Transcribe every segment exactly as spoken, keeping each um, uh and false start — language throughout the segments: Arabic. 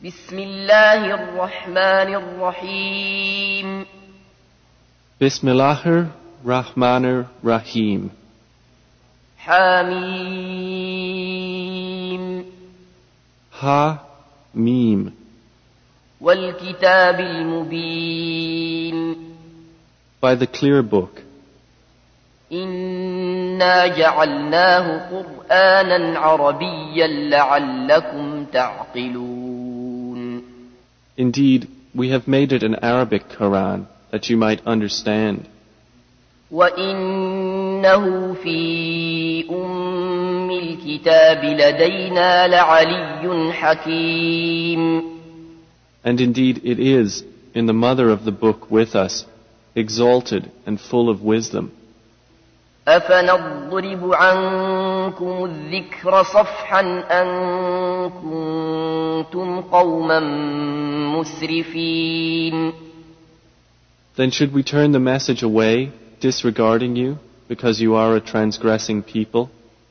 بسم الله الرحمن الرحيم Bismillahir Rahmanir Rahim. حميم Ha Mim. والكتاب المبين By the clear book. إنا جعلناه قرآنا عربيا لعلكم تعقلون. Indeed, we have made it an Arabic Quran that you might understand. وإنه في أم الكتاب لدينا لعلي حكيم. And indeed it is, in the mother of the book with us, exalted and full of wisdom. أفنضرب عنكم الذكر صفحا أن كنتم قوما مسرفين. Then should we turn the message away, disregarding you, because you are a transgressing people?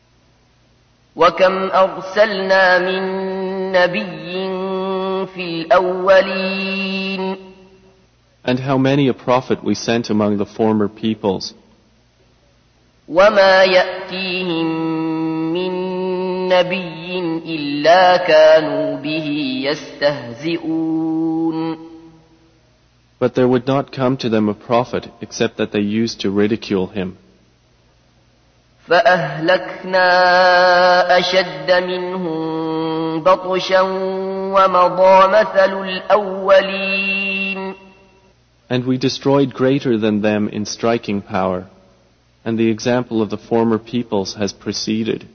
وكم أرسلنا من نبي في الأولين. And how many a prophet we sent among the former peoples. وما يأتيهم من نبي إلا كانوا به يستهزئون. But there would not come to them a prophet except that they used to ridicule him. فأهلكنا أشد منهم بطشا ومضى مثل الأولين. And we destroyed greater than them in striking power, and the example of the former peoples has preceded.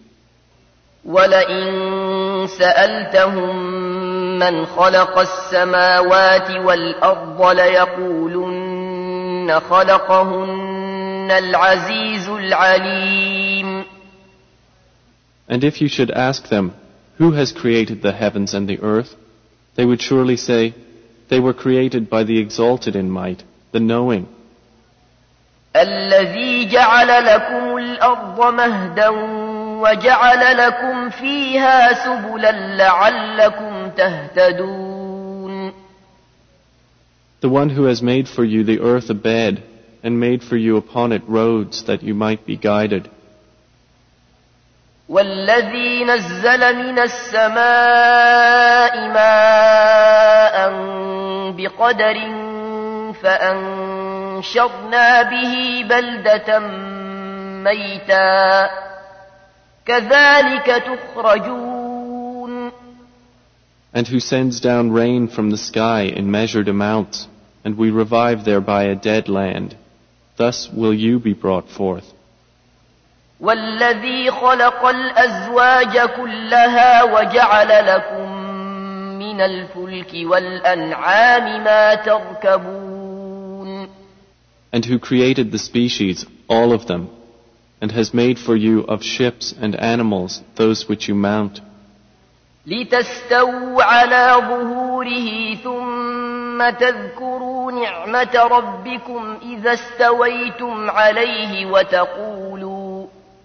وَلَئِن سَأَلْتَهُم مَّنْ خَلَقَ السَّمَاوَاتِ وَالْأَرْضَ لَيَقُولُنَّ خَلَقَهُنَّ الْعَزِيزُ الْعَلِيمُ. And if you should ask them, who has created the heavens and the earth, they would surely say, they were created by the exalted in might, the knowing. الذي جعل لكم الأرض مهدا وجعل لكم فيها سبلا لعلكم تهتدون. The one who has made for you the earth a bed and made for you upon it roads that you might be guided. والذي نزل من السماء ماء بقدر فأنشرنا به بلدة ميتا كذلك تخرجون. And who sends down rain from the sky in measured amounts, and we revive thereby a dead land. Thus will you be brought forth. والذي خلق الأزواج كلها وجعل لكم من الفلك والأنعام ما تركبون. And who created the species, all of them, and has made for you of ships and animals those which you mount. لتستووا على ظهوره ثم تذكروا نعمة ربكم إذا استويتم عليه وتقولوا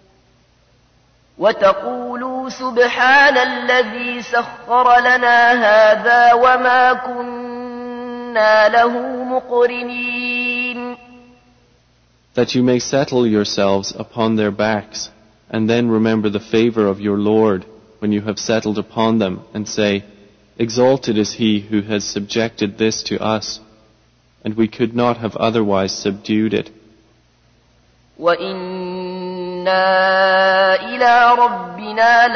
وتقولوا سبحان الذي سخر لنا هذا وما كنا له مقرنين. That you may settle yourselves upon their backs, and then remember the favor of your Lord when you have settled upon them, and say, exalted is he who has subjected this to us, and we could not have otherwise subdued it. وَإِنَّا إِلَى رَبِّنَا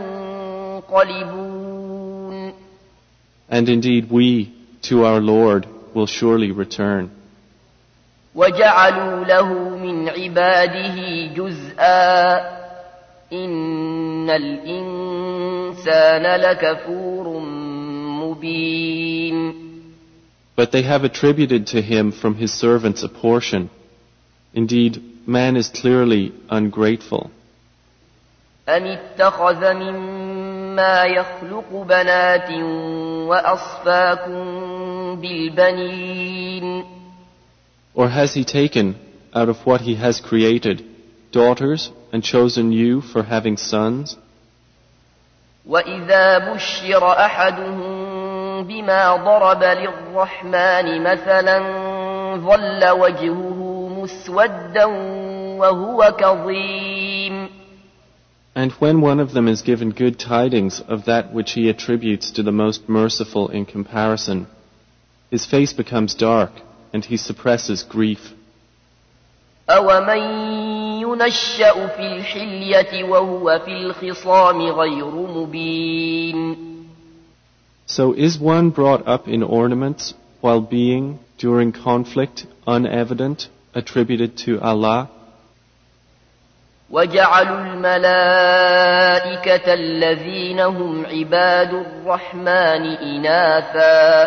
لَمُنقَلِبُونَ. And indeed we, to our Lord, will surely return. وَجَعَلُوا لَهُ مِنْ عِبَادِهِ جُزْءًا إِنَّ الْإِنسَانَ لَكَفُورٌ مُبِينٌ. But they have attributed to him from his servants a portion. Indeed, man is clearly ungrateful. أَمِ اتَّخَذَ مِمَّا يَخْلُقُ بَنَاتٍ وَأَصْفَاكُم بِالْبَنِينَ. Or has he taken, out of what he has created, daughters and chosen you for having sons? وَإِذَا بُشِّرَ أَحَدُهُم بما ضرب للرحمن مثلا ظل وجهه مسودا وهو كظيم. And when one of them is given good tidings of that which he attributes to the most merciful in comparison, his face becomes dark and he suppresses grief. أَوَمَن يُنَشَّأُ فِي الْحِلْيَةِ وَهُوَ فِي الْخِصَامِ غَيْرُ مُبِينٍ. So is one brought up in ornaments while being, during conflict, unevident, attributed to Allah? وَجَعَلُوا الْمَلَائِكَةَ الَّذِينَ هُمْ عِبَادُ الرَّحْمَنِ إِنَاثًا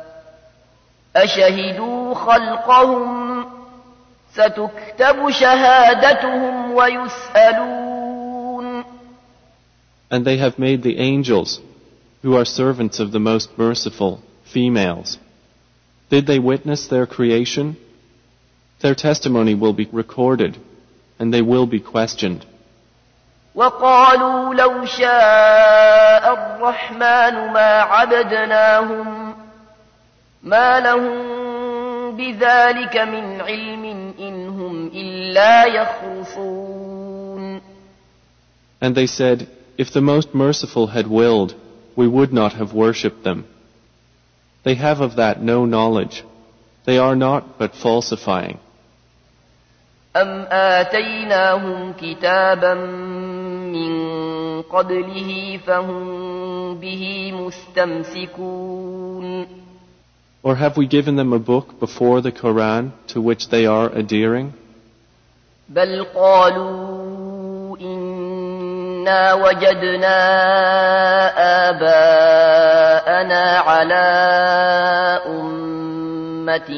أَشَهِدُوا خَلْقَهُمْ سَتُكْتَبُ شَهَادَتُهُمْ وَيُسْأَلُونَ. And they have made the angels, who are servants of the Most Merciful, females. Did they witness their creation? Their testimony will be recorded, and they will be questioned. وَقَالُوا لَوْ شَاءَ الرَّحْمَنُ مَا عَبَدْنَاهُمْ مَا لَهُم بِذَلِكَ مِنْ عِلْمٍ إِنْ هُمْ إِلَّا يَخْرُصُونَ. And they said, if the Most Merciful had willed, we would not have worshipped them. They have of that no knowledge. They are not but falsifying. أَمْ آتَيْنَاهُمْ كِتَابًا مِّن قَبْلِهِ فَهُمْ بِهِ مُسْتَمْسِكُونَ. Or have we given them a book before the Quran to which they are adhering? بَلْ قَالُوا إِنَّا وَجَدْنَا آبَاءَنَا عَلَىٰ أُمَّةٍ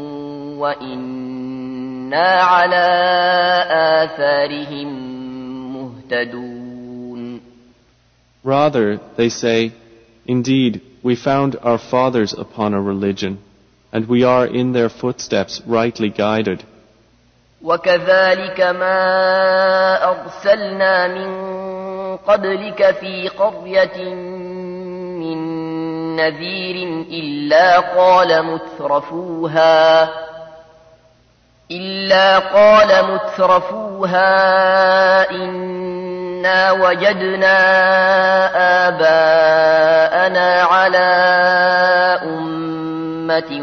وَإِنَّا عَلَىٰ آثَارِهِم مُهْتَدُونَ. Rather, they say, indeed, we found our fathers upon a religion, and we are in their footsteps rightly guided. وَكَذَلِكَ مَا أَرْسَلْنَا مِن قَبْلِكَ فِي قَرْيَةٍ مِّن نَّذِيرٍ إِلَّا قَالَ مُتْرَفُوهَا إِلَّا قَالَ مُتْرَفُوهَا إِنَّا وَجَدْنَا آبَاءَنَا عَلَىٰ أُمَّةٍ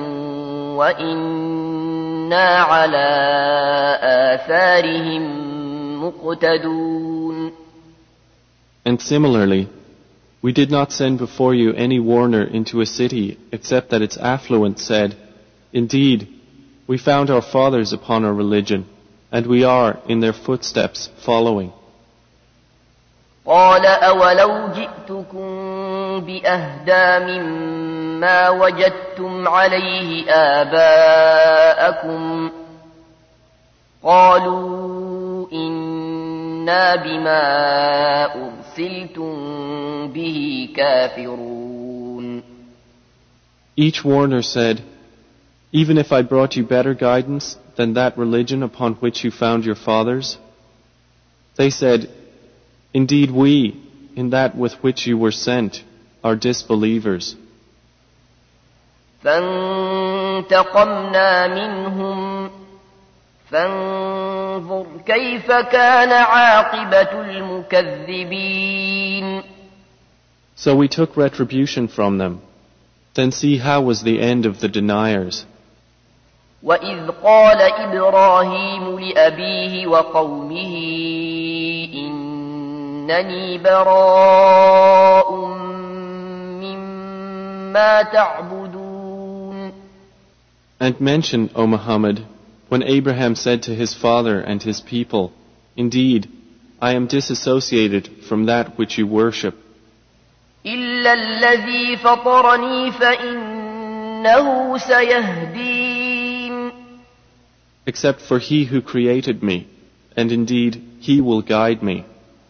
وَإِنَّا عَلَىٰ آثَارِهِم مُقْتَدُونَ. And similarly, we did not send before you any warner into a city except that its affluent said, indeed, we found our fathers upon a religion, and we are in their footsteps following. قَالَ أَوَلَوْ جِئْتُكُم بِأَهْدَىٰ مِمَّا وَجَدتُّمْ عَلَيْهِ آبَاءَكُمْ قَالُوا إِنَّا بِمَا أُرْسِلْتُم بِهِ كَافِرُونَ. Each warner said, even if I brought you better guidance than that religion upon which you found your fathers? They said, indeed we, in that with which you were sent, are disbelievers. فَانْتَقَمْنَا مِنْهُمْ فَانظُرْ كَيْفَ كَانَ عَاقِبَةُ الْمُكَذِّبِينَ. So we took retribution from them. Then see how was the end of the deniers. وَإِذْ قَالَ إِبْرَاهِيمُ لِأَبِيهِ وَقَوْمِهِ إِنَّنِي بَرَاءٌ مِّمَّا تَعْبُدُونَ. And mention, O Muhammad, when Abraham said to his father and his people, indeed, I am disassociated from that which you worship. إِلَّا الَّذِي فَطَرَنِي فَإِنَّهُ سَيَهْدِينِ. Except for he who created me, and indeed he will guide me.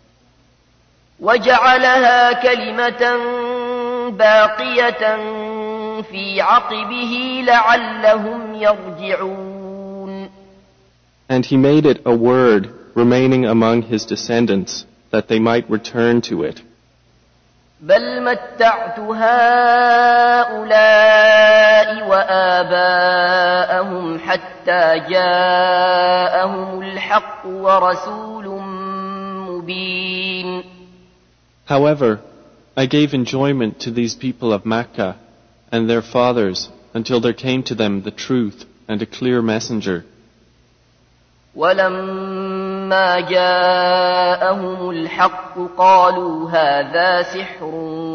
وَجَعَلَهَا كَلِمَةً بَاقِيَةً فِي عَقِبِهِ لَعَلَّهُمْ يَرْجِعُونَ. And he made it a word remaining among his descendants, that they might return to it. بل متعت هؤلاء وآباءهم حتى جاءهم الحق ورسول مبين. However, I gave enjoyment to these people of Makkah and their fathers until there came to them the truth and a clear messenger. ولما جاءهم الحق قالوا هذا سحر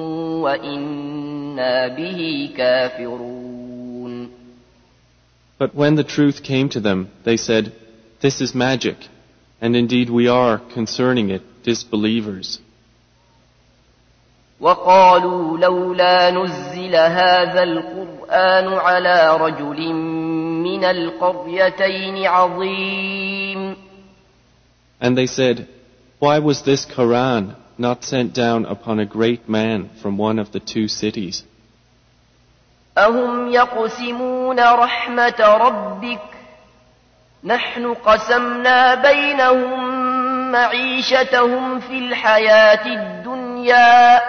وإنا به كافرون. But when the truth came to them, they said, "This is magic, and indeed we are, concerning it, disbelievers." وقالوا لولا نزل هذا القرآن على رجل من القريتين عظيم. And they said, "Why was this Quran not sent down upon a great man from one of the two cities?" أهم يقسمون رحمة ربك نحن قسمنا بينهم معيشتهم في الحياة الدنيا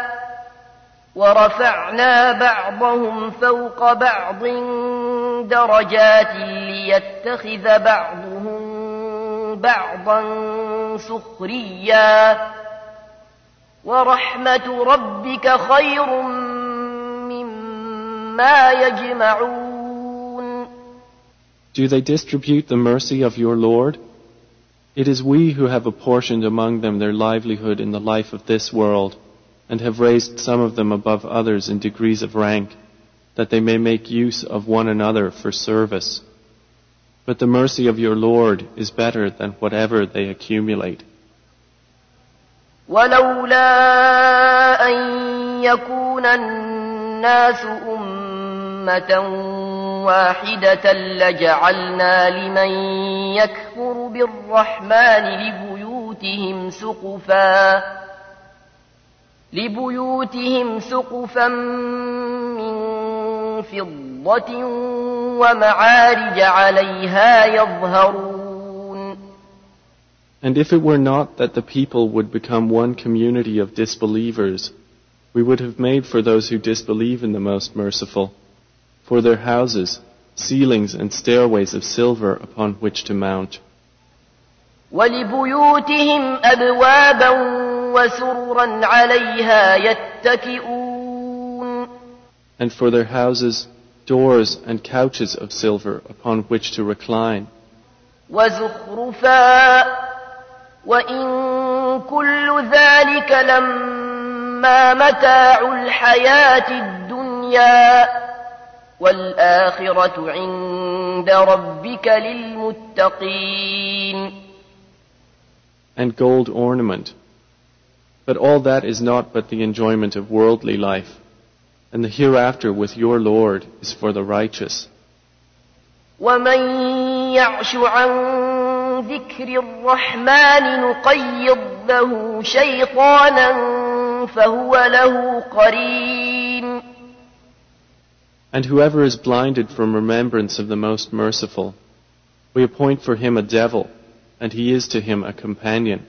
ورفعنا بعضهم فوق بعض درجات ليتخذ بعضهم بعضا سخريا ورحمة ربك خير مما يجمعون. Do they distribute the mercy of your Lord? It is we who have apportioned among them their livelihood in the life of this world, and have raised some of them above others in degrees of rank, that they may make use of one another for service. But the mercy of your Lord is better than whatever they accumulate. ولولا أن يكون الناس أمة واحدة لجعلنا لمن يكفر بالرحمن لبيوتهم سقفا لبيوتهم سقفا من فضة ومعارج عليها يظهرون. And if it were not that the people would become one community of disbelievers, we would have made for those who disbelieve in the Most Merciful, for their houses, ceilings and stairways of silver upon which to mount. وَلِبُيُوتِهِمْ أَبْوَابًا وَسُرُرًا عَلَيْهَا يَتَّكِئُونَ. And for their houses, doors and couches of silver upon which to recline. وَزُخْرُفًا وَإِن كُلُّ ذَلِكَ لَمَّا مَتَاعُ الْحَيَاةِ الدُّنْيَا وَالْآخِرَةُ عِندَ رَبِّكَ لِلْمُتَّقِينَ. And gold ornament. But all that is not but the enjoyment of worldly life, and the hereafter with your Lord is for the righteous. وَمَن يَعْشُ عَن ذِكْرِ الرَّحْمَنِ نُقَيِّضْ لَهُ شَيْطَانًا فَهُوَ لَهُ قَرِينٌ. And whoever is blinded from remembrance of the Most Merciful, we appoint for him a devil, and he is to him a companion.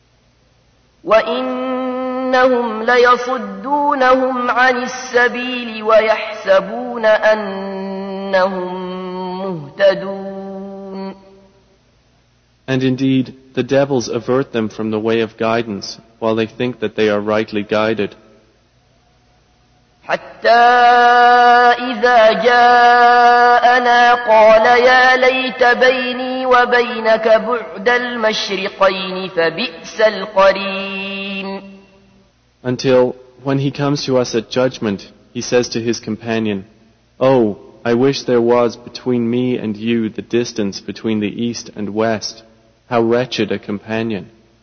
وَإِنَّهُمْ لَيَصُدُّونَهُمْ عَنِ السَّبِيلِ وَيَحْسَبُونَ أَنَّهُمْ مُهْتَدُونَ. And indeed, the devils avert them from the way of guidance, while they think that they are rightly guided. حتى إذا جاءنا قال يا ليت بيني وبينك بعد المشرقين فبئس القرين. Until, when he comes to us at judgment, he says to his companion, "Oh, I wish there was between me and you the distance between the east and west. How wretched a companion."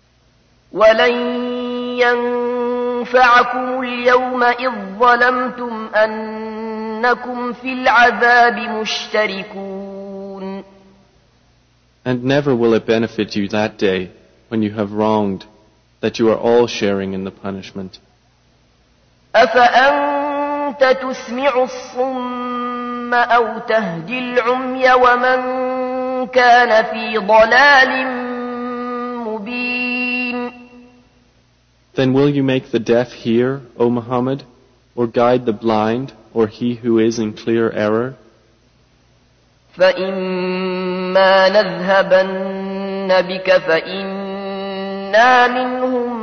ولن ينفعكم اليوم إذ ظلمتم أنكم في العذاب مشتركون. And never will it benefit you that day, when you have wronged, that you are all sharing in the punishment. أفأنت تسمع الصم أو تهدي العمي ومن كان في ضلال مبين. Then will you make the deaf hear, O Muhammad, or guide the blind, or he who is in clear error? فإما نذهبن بك فإنا منهم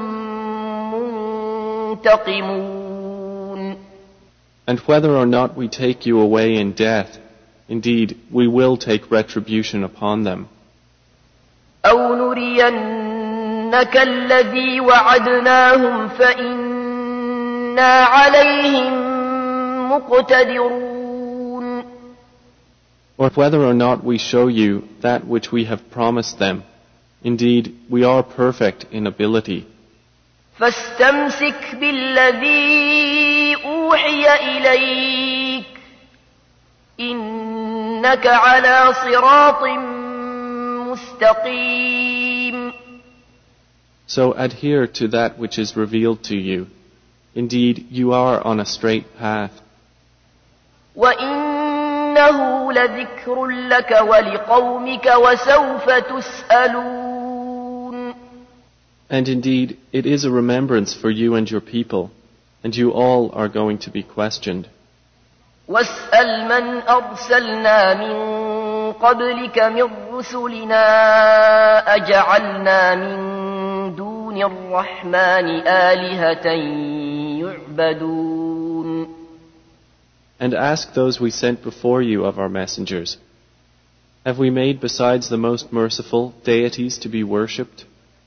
منتقمون. And whether or not we take you away in death, indeed, we will take retribution upon them. أو نرينك الذي وعدناهم فإنا عليهم مقتدرون. Or whether or not we show you that which we have promised them, indeed, we are perfect in ability. فاستمسك بالذي أوحي إليك إنك على صراط مستقيم. So adhere to that which is revealed to you. Indeed, you are on a straight path. وإنه لذكر لك ولقومك وسوف تسألون. And indeed, it is a remembrance for you and your people, and you all are going to be questioned. واسأل من أرسلنا من قبلك من رسلنا أجعلنا من دون الرحمن آلهة يعبدون. And ask those we sent before you of our messengers, have we made besides the most merciful deities to be worshipped?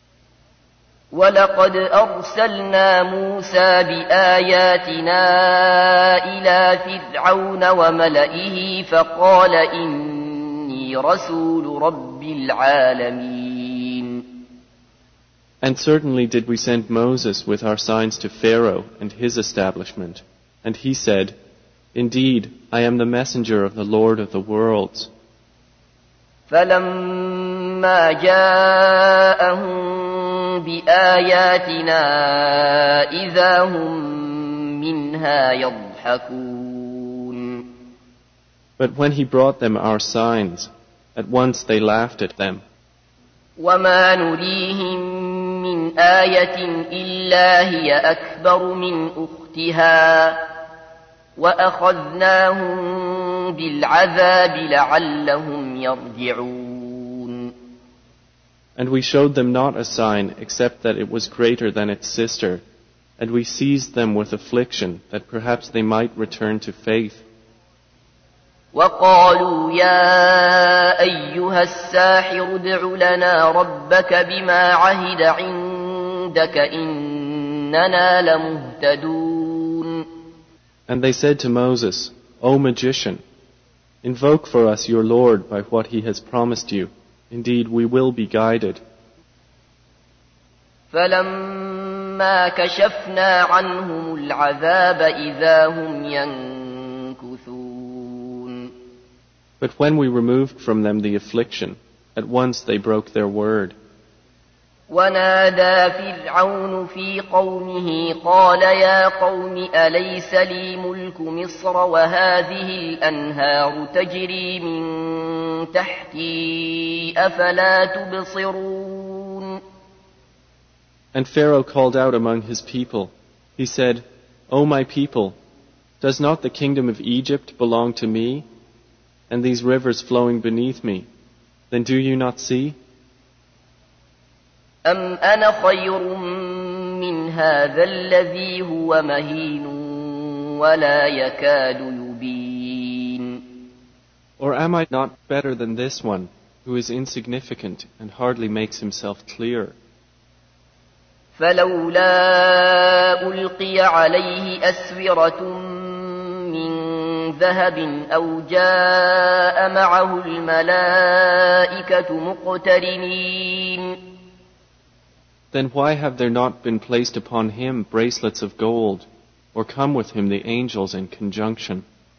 ولقد أرسلنا موسى بآياتنا إلى فرعون وملئه فقال إني رسول رب العالمين. And certainly did we send Moses with our signs to Pharaoh and his establishment, and he said, indeed, I am the messenger of the Lord of the worlds. فلما جاءهم بآياتنا إذا هم منها يضحكون. But when he brought them our signs, at once they laughed at them. وما نريهم من آية إلا هي أكبر من أختها وأخذناهم بالعذاب لعلهم يرجعون. And we showed them not a sign except that it was greater than its sister, and we seized them with affliction that perhaps they might return to faith. وقالوا يا أيها الساحر ادع لنا ربك بما عهد عندك إننا لمهتدون. And they said to Moses, O magician, invoke for us your Lord by what he has promised you. Indeed, we will be guided. فلما كشفنا عنهم العذاب إذا هم ينكثون. But when we removed from them the affliction, at once they broke their word. ونادى فرعون في قومه قال يا قوم أليس لي ملك مصر وهذه الأنهار تجري من تحتي أفلا تبصرون. And Pharaoh called out among his people. He said, O my people, does not the kingdom of Egypt belong to me, and these rivers flowing beneath me? Then do you not see? أم أنا خير من هذا الذي هو مهين ولا يكاد يبين. Or am I not better than this one, who is insignificant and hardly makes himself clear? فلولا ألقي عليه أسورة من ذهب أو جاء معه الملائكة مقترنين. Then why have there not been placed upon him bracelets of gold, or come with him the angels in conjunction?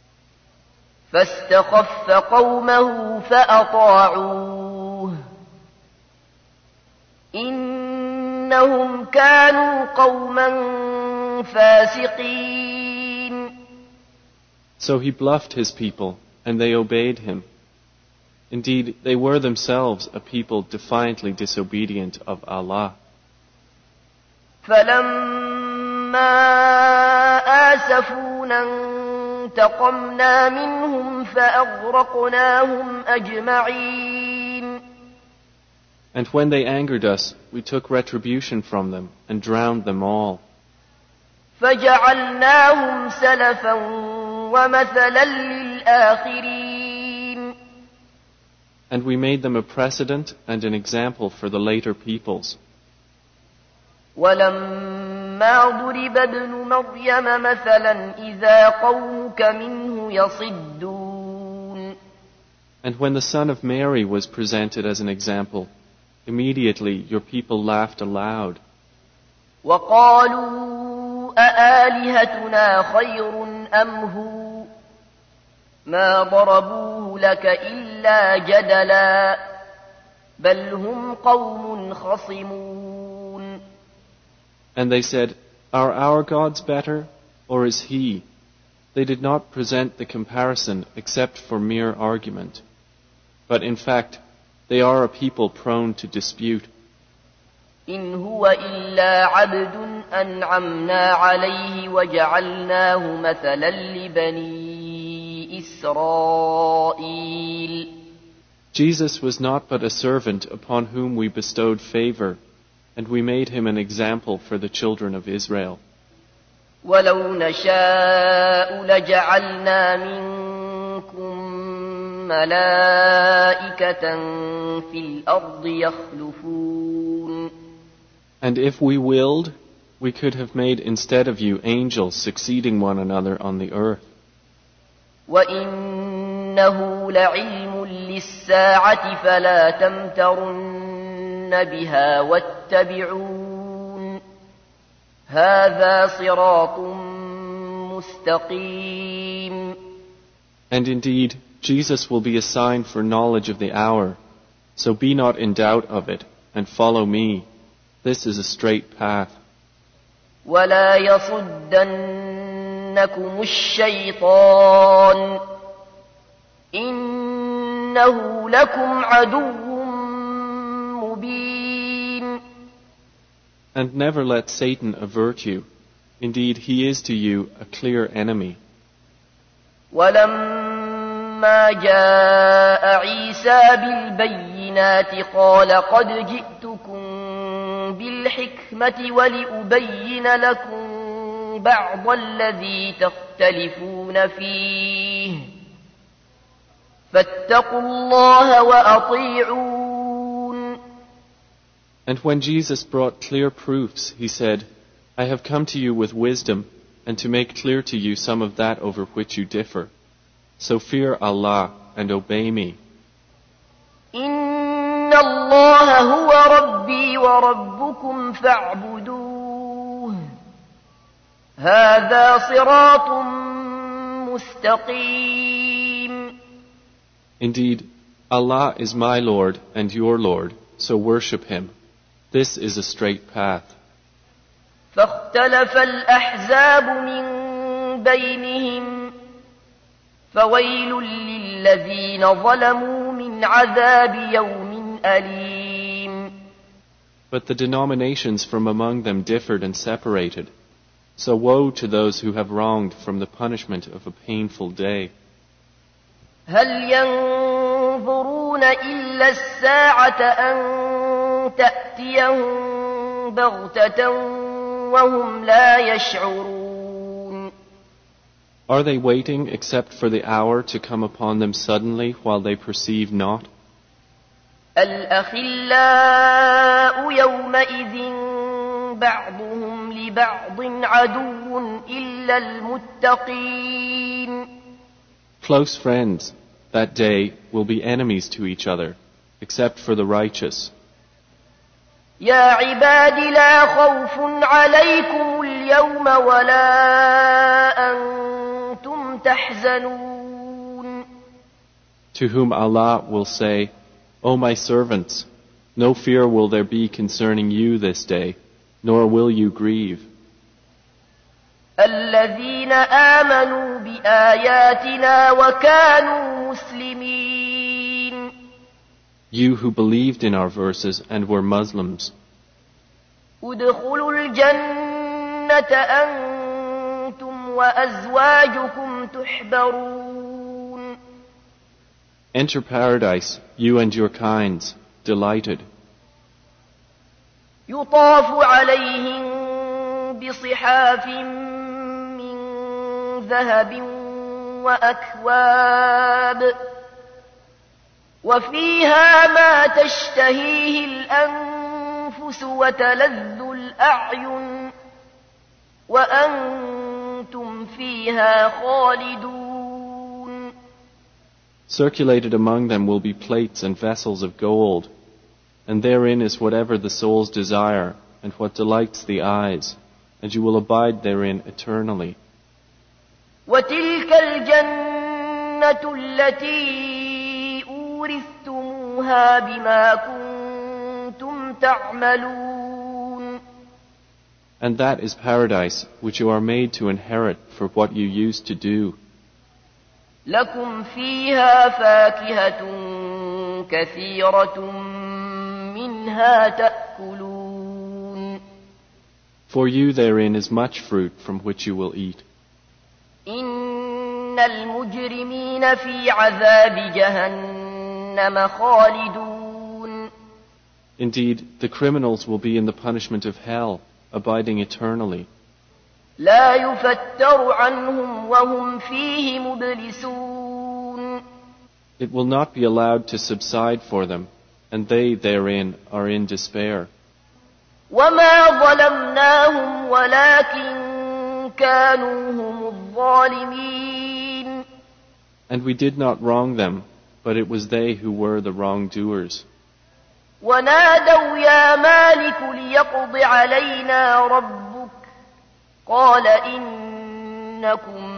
فاستخف قومه فأطاعوه إنهم كانوا قوما فاسقين. So he bluffed his people, and they obeyed him. Indeed, they were themselves a people defiantly disobedient of Allah. فلما آسفونا انتقمنا منهم فأغرقناهم أجمعين. And when they angered us, we took retribution from them and drowned them all. فجعلناهم سلفا ومثلا للآخرين. And we made them a precedent and an example for the later peoples. ولما ضرب ابن مريم مثلا إذا قومك منه يصدون. And when the son of Mary was presented as an example, immediately your people laughed aloud. وقالوا أآلهتنا خير أم هو ما ضربوه لك إلا جدلا بل هم قوم خصمون. And they said, Are our gods better, or is he? They did not present the comparison except for mere argument. But in fact, they are a people prone to dispute. إن هو إلا عبد أنعمنا عليه وجعلناه مثلا لبني إسرائيل. Jesus was not but a servant upon whom we bestowed favor, and we made him an example for the children of Israel. ولو نشاء لجعلنا منكم ملائكة في الأرض يخلفون. And if we willed, we could have made instead of you angels succeeding one another on the earth. وإنه لعلم للساعة فلا تمترن بها واتبعون هذا صراط مستقيم. And indeed, Jesus will be a sign for knowledge of the hour, so be not in doubt of it, and follow me. This is a straight path. ولا يصدنكم الشيطان إنه لكم عدو مبين. And never let Satan avert you. Indeed, he is to you a clear enemy. ولما جاء عيسى بالبينات قال قد جئتكم بالحكمة ولأبين لكم بعض الذي تختلفون فيه فاتقوا الله وأطيعون. And when Jesus brought clear proofs, he said, I have come to you with wisdom and to make clear to you some of that over which you differ. So fear Allah and obey me. إن الله هو ربي وربكم فاعبدوه هذا صراط مستقيم. Indeed, Allah is my Lord and your Lord, so worship Him. This is a straight path. فاختلف الأحزاب من بينهم فويل للذين ظلموا من عذاب يوم أليم. But the denominations from among them differed and separated. So woe to those who have wronged from the punishment of a painful day. هل ينظرون إلا الساعة أن تأتيهم بغتة وهم لا يشعرون. Are they waiting except for the hour to come upon them suddenly while they perceive not? الأخلاء يومئذ بعضهم لبعض عدو إلا المتقين. Close friends, that day, will be enemies to each other, except for the righteous. يا عباد لا خوف عليكم اليوم ولا أنتم تحزنون. To whom Allah will say, O my servants, no fear will there be concerning you this day, nor will you grieve. الذين آمنوا بآياتنا وكانوا مسلمين. You who believed in our verses and were Muslims. ادخلوا الجنة أنتم وأزواجكم تحبرون. Enter paradise, you and your kinds, delighted. يطاف عليهم بصحاف من ذهب وأكواب وفيها ما تشتهيه الأنفس وتلذ الأعين وأنتم فيها خالدون. Circulated among them will be plates and vessels of gold, and therein is whatever the souls desire and what delights the eyes, and you will abide therein eternally. وتلك الجنة التي أورثتموها بما كنتم تعملون. And that is paradise which you are made to inherit for what you used to do. لكم فيها فاكهة كثيرة منها تأكلون. For you therein is much fruit from which you will eat. إن المجرمين في عذاب جهنم خالدون. Indeed, the criminals will be in the punishment of hell, abiding eternally. لا يفتر عنهم وهم فيه مبلسون. It will not be allowed to subside for them, and they therein are in despair. وما ظلمناهم ولكن كانوا هم الظالمين. And we did not wrong them, but it was they who were the wrongdoers. ونادوا يا مالك ليقض علينا ربك قال إنكم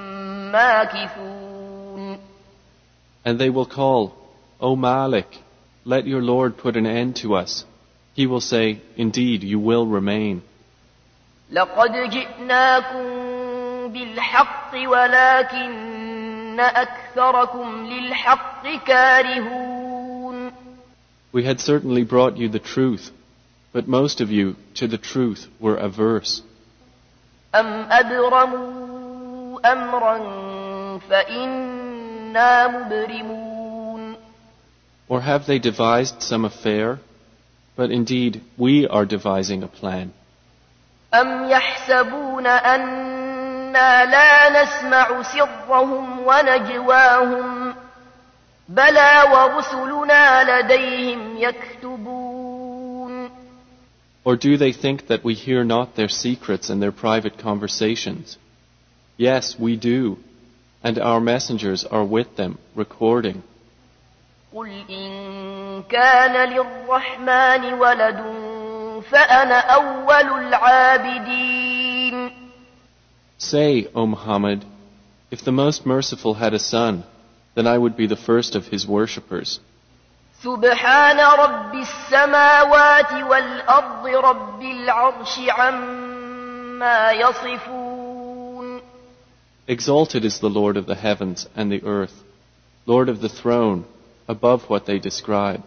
ماكثون. And they will call, O Malik, let your Lord put an end to us. He will say, indeed, you will remain. لقد جئناكم بالحق ولكن أكثركم للحق كارهون. We had certainly brought you the truth, but most of you to the truth were averse. أم أبرموا أمرا فإنا مبرمون. Or have they devised some affair? But indeed, we are devising a plan. أم يحسبون أنا لا نسمع سرهم ونجواهم بلى ورسلنا لديهم يكتبون. Or do they think that we hear not their secrets and their private conversations? Yes, we do, and our messengers are with them, recording. قل إن كان للرحمن ولد فأنا أول العابدين. Say, O Muhammad, if the Most Merciful had a son, then I would be the first of his worshippers. سبحان رب السماوات والأرض رب العرش عما يصفون. Exalted is the Lord of the heavens and the earth, Lord of the throne, above what they describe.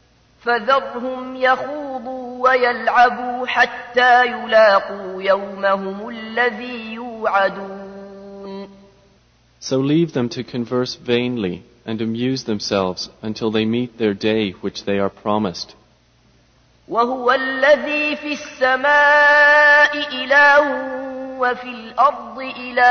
فذرهم يخوضوا ويلعبوا حتى يلاقوا يومهم الذي يوعدون. So leave them to converse vainly and amuse themselves until they meet their day which they are promised. وهو الذي في السماء إله وفي الأرض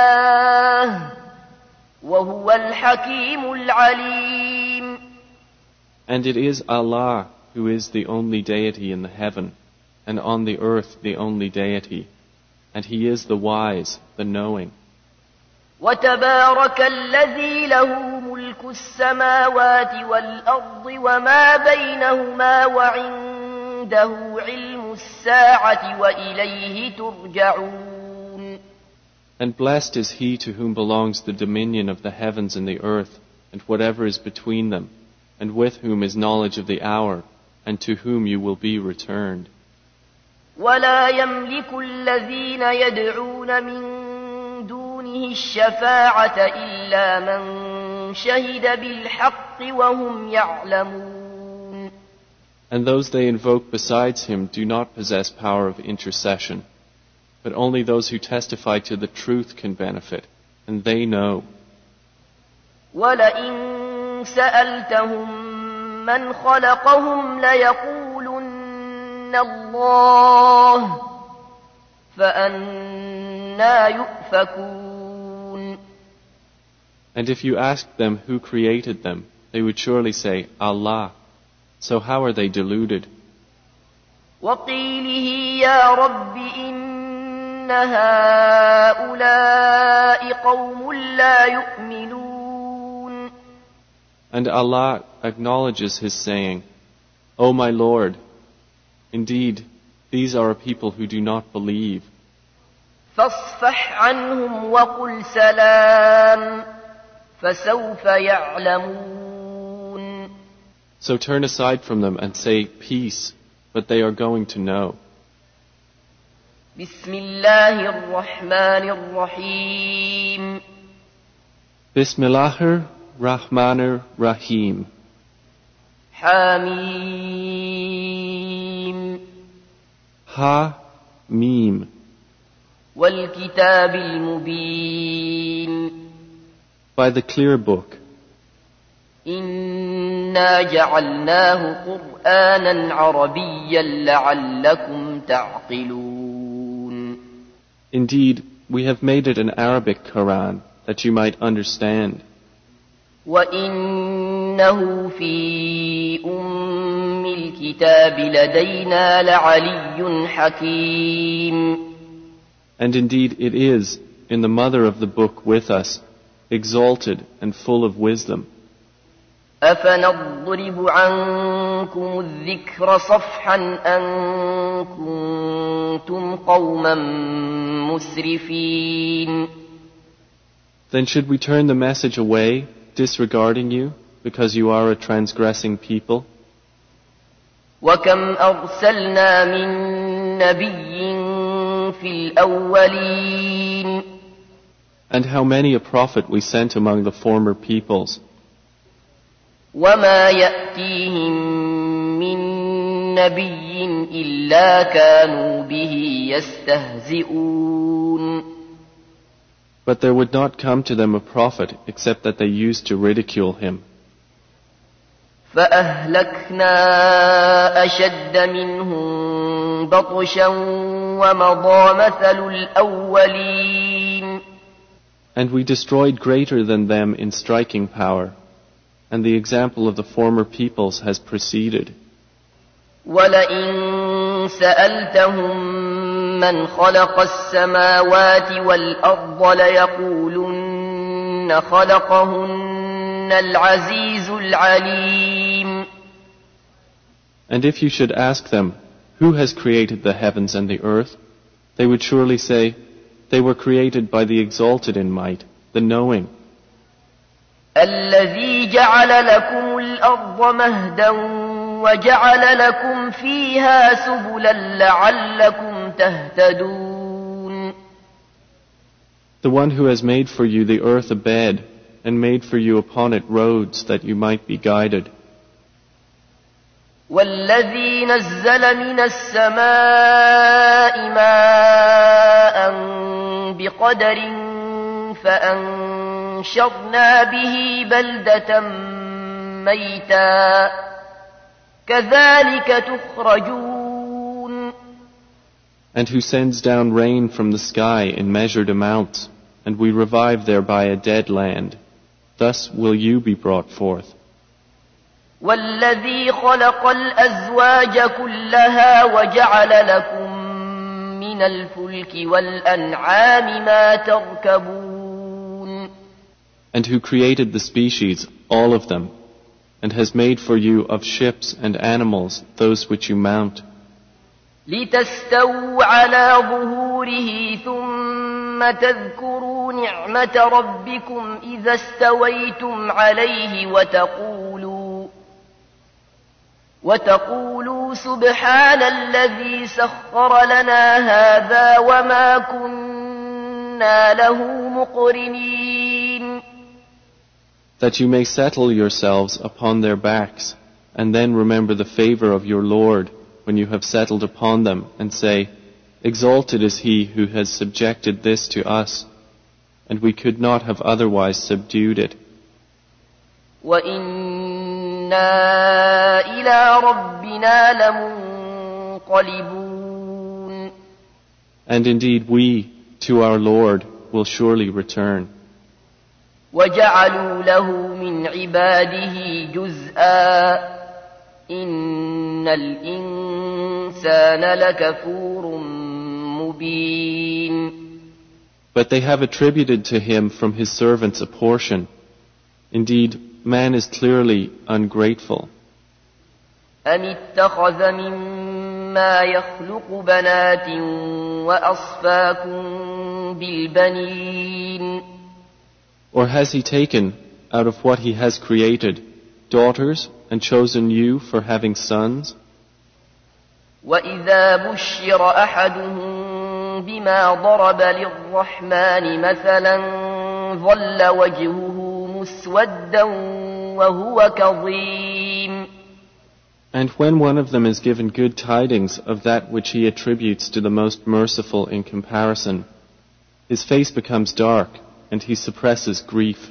إله وهو الحكيم العليم. And it is Allah who is the only deity in the heaven, and on the earth the only deity, and He is the wise, the knowing. وتبارك الذي له ملك السماوات والأرض وما بينهما وعنده علم الساعة وإليه ترجعون. And blessed is he to whom belongs the dominion of the heavens and the earth, and whatever is between them, and with whom is knowledge of the hour, and to whom you will be returned. ولا يملك الذين يدعون من دونه الشفاعة إلا من شهد بالحق وهم يعلمون. And those they invoke besides him do not possess power of intercession, but only those who testify to the truth can benefit, and they know. وَلَئِن سَأَلْتَهُم مَّنْ خَلَقَهُمْ لَيَقُولُنَّ اللَّهُ فَأَنَّىٰ يُؤْفَكُونَ. And if you asked them who created them, they would surely say, Allah. So how are they deluded? وَقِيلِهِ يَا رَبِّ إِنَّ هَٰؤُلَاءِ قَوْمٌ لَّا يُؤْمِنُونَ. And Allah acknowledges His saying, O my Lord, indeed, these are a people who do not believe. فَاصْفَحْ عَنْهُمْ وَقُلْ سَلَامٌ فَسَوْفَ يَعْلَمُونَ. So turn aside from them and say, peace, but they are going to know. بسم الله الرحمن الرحيم. Bismillahir Rahmanir Rahim. حميم. Ha Mim. والكتاب المبين. By the clear book. إنا جعلناه قرآنا عربيا لعلكم تعقلون. Indeed, we have made it an Arabic Quran that you might understand. وإنه في أم الكتاب لدينا لعلي حكيم. And indeed it is, in the mother of the book with us, exalted and full of wisdom. أفنضرب عنكم الذكر صفحا أن كنتم قوما مسرفين. Then should we turn the message away, disregarding you, because you are a transgressing people? وكم أرسلنا من نبي في الأولين. And how many a prophet we sent among the former peoples. وما يأتيهم من نبي إلا كانوا به يستهزئون. But there would not come to them a prophet except that they used to ridicule him. فأهلكنا أشد منهم بطشا ومضى مثل الأولين. And we destroyed greater than them in striking power, and the example of the former peoples has preceded. وَلَئِن سَأَلْتَهُم مَّنْ خَلَقَ السَّمَاوَاتِ وَالْأَرْضَ لَيَقُولُنَّ خَلَقَهُنَّ الْعَزِيزُ الْعَلِيمُ. And if you should ask them, who has created the heavens and the earth, they would surely say, they were created by the exalted in might, the knowing. الذي جعل لكم الأرض مهدا وجعل لكم فيها سبلا لعلكم تهتدون. The one who has made for you the earth a bed and made for you upon it roads that you might be guided. والذي نزل من السماء ماء بقدر فأنشرنا به بلدة ميتا كذلك تخرجون. And who sends down rain from the sky in measured amounts, and we revive thereby a dead land. Thus will you be brought forth. والذي خلق الأزواج كلها وجعل لكم من الفلك والأنعام ما تركبون. And who created the species, all of them, and has made for you of ships and animals those which you mount. لتستووا على ظهوره ثم تذكروا نعمة ربكم إذا استويتم عليه وتقولوا وتقولوا سبحان الذي سخر لنا هذا وما كنا له مقرنين. That you may settle yourselves upon their backs, and then remember the favor of your Lord when you have settled upon them, and say, Exalted is he who has subjected this to us, and we could not have otherwise subdued it. وَإِنَّا إِلَى رَبِّنَا لَمُنْقَلِبُونَ. And indeed we, to our Lord, will surely return. وَجَعَلُوا لَهُ مِنْ عِبَادِهِ جُزْءًا إِنَّ الْإِنسَانَ لَكَفُورٌ مُبِينٌ. But they have attributed to him from his servants a portion. Indeed, man is clearly ungrateful. أَمِ اتَّخَذَ مِمَّا يَخْلُقُ بَنَاتٍ وَأَصْفَاكُم بِالْبَنِينَ. Or has he taken, out of what he has created, daughters, and chosen you for having sons? وَإِذَا بُشِّرَ أَحَدُهُم بِمَا ضَرَبَ لِلرَّحْمَنِ مَثَلًا ظَلَّ وَجْهُهُ مُسْوَدًّا وَهُوَ كَظِيمٌ. And when one of them is given good tidings of that which he attributes to the Most Merciful in comparison, his face becomes dark, and he suppresses grief.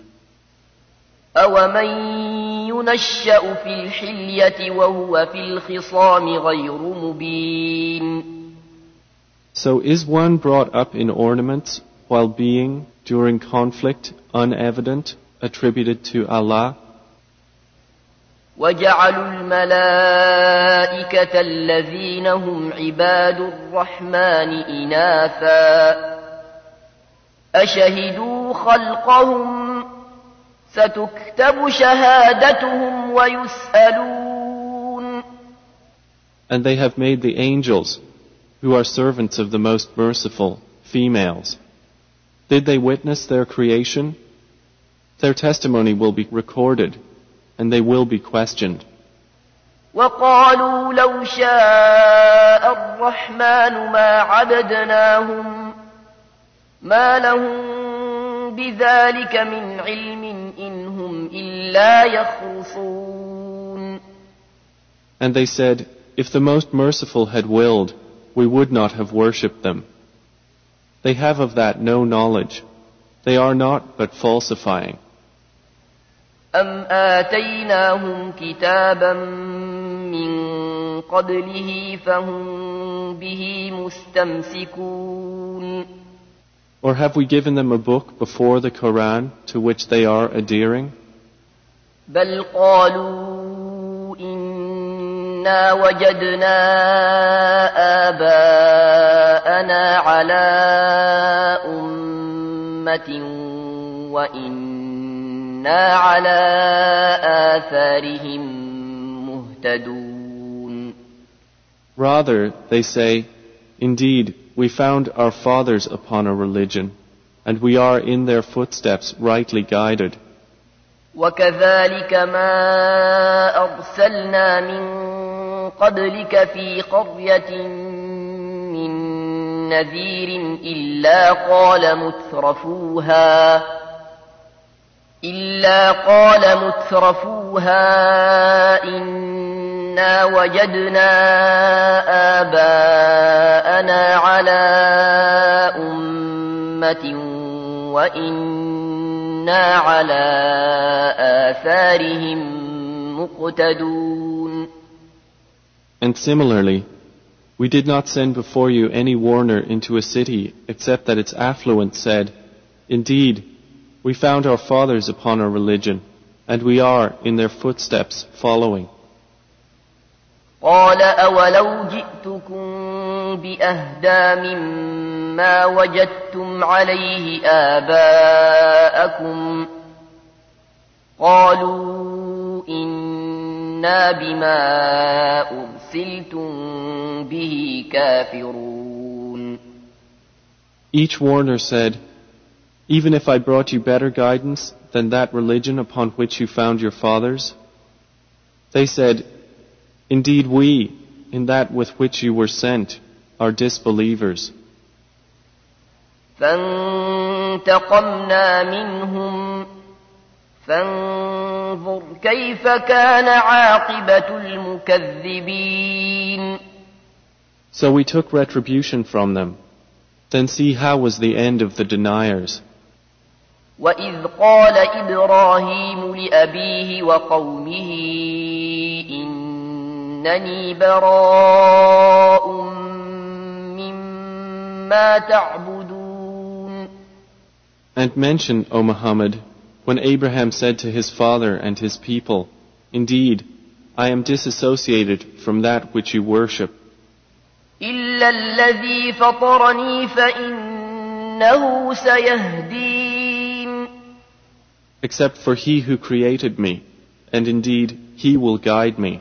أَوَمَن يُنَشَّأُ فِي الْحِلْيَةِ وَهُوَ فِي الْخِصَامِ غَيْرُ مُبِينٍ. So is one brought up in ornaments while being, during conflict, unevident, attributed to Allah? وَجَعَلُوا الْمَلَائِكَةَ الَّذِينَ هُمْ عِبَادُ الرَّحْمَنِ إِنَاثًا أَشَهِدُوا خَلْقَهُمْ سَتُكْتَبُ شَهَادَتُهُمْ وَيُسْأَلُونَ. And they have made the angels, who are servants of the Most Merciful, females. Did they witness their creation? Their testimony will be recorded, and they will be questioned. وَقَالُوا لَوْ شَاءَ الرَّحْمَنُ مَا عَبَدْنَاهُمْ مَا لَهُم بِذَلِكَ مِنْ عِلْمٍ إِنْ هُمْ إِلَّا يَخْرُصُونَ. And they said, if the Most Merciful had willed, we would not have worshipped them. They have of that no knowledge. They are not but falsifying. أَمْ آتَيْنَاهُمْ كِتَابًا مِّن قَبْلِهِ فَهُمْ بِهِ مُسْتَمْسِكُونَ. Or have we given them a book before the Quran to which they are adhering? بَلْ قَالُوا إِنَّا وَجَدْنَا آبَاءَنَا عَلَىٰ أُمَّةٍ وَإِنَّا عَلَىٰ آثَارِهِم مُهْتَدُونَ. Rather, they say, indeed, we found our fathers upon a religion, and we are in their footsteps rightly guided. وَكَذَلِكَ مَا أَرْسَلْنَا مِن قَبْلِكَ فِي قَرْيَةٍ مِّن نَّذِيرٍ إِلَّا قَالَ مُتْرَفُوهَا إِلَّا قَالَ مُتْرَفُوهَا إِنَّا وَجَدْنَا آبَاءَنَا عَلَىٰ أُمَّةٍ وَإِنَّا عَلَىٰ آثَارِهِم مُقْتَدُونَ. And similarly, we did not send before you any warner into a city except that its affluent said, indeed, we found our fathers upon a religion, and we are in their footsteps following. قَالَ أَوَلَوْ جِئْتُكُم بِأَهْدَىٰ مِمَّا وَجَدتُّمْ عَلَيْهِ آبَاءَكُمْ قَالُوا إِنَّا بِمَا أُرْسِلْتُم بِهِ كَافِرُونَ. Each warner said, even if I brought you better guidance than that religion upon which you found your fathers? They said, indeed we, in that with which you were sent, are disbelievers. فَانْتَقَمْنَا مِنْهُمْ فَانْتَقَمْنَا فانظر كيف كان عاقبة المكذبين. So we took retribution from them. Then see how was the end of the deniers. وَإِذْ قَالَ إِبْرَاهِيمُ لِأَبِيهِ وَقَوْمِهِ إِنَّنِي بَرَاءٌ مِّمَّا تَعْبُدُونَ. And mention, O Muhammad, when Abraham said to his father and his people, Indeed, I am disassociated from that which you worship. إِلَّا الَّذِي فَطَرَنِي فَإِنَّهُ سَيَهْدِينِ. Except for he who created me, and indeed he will guide me.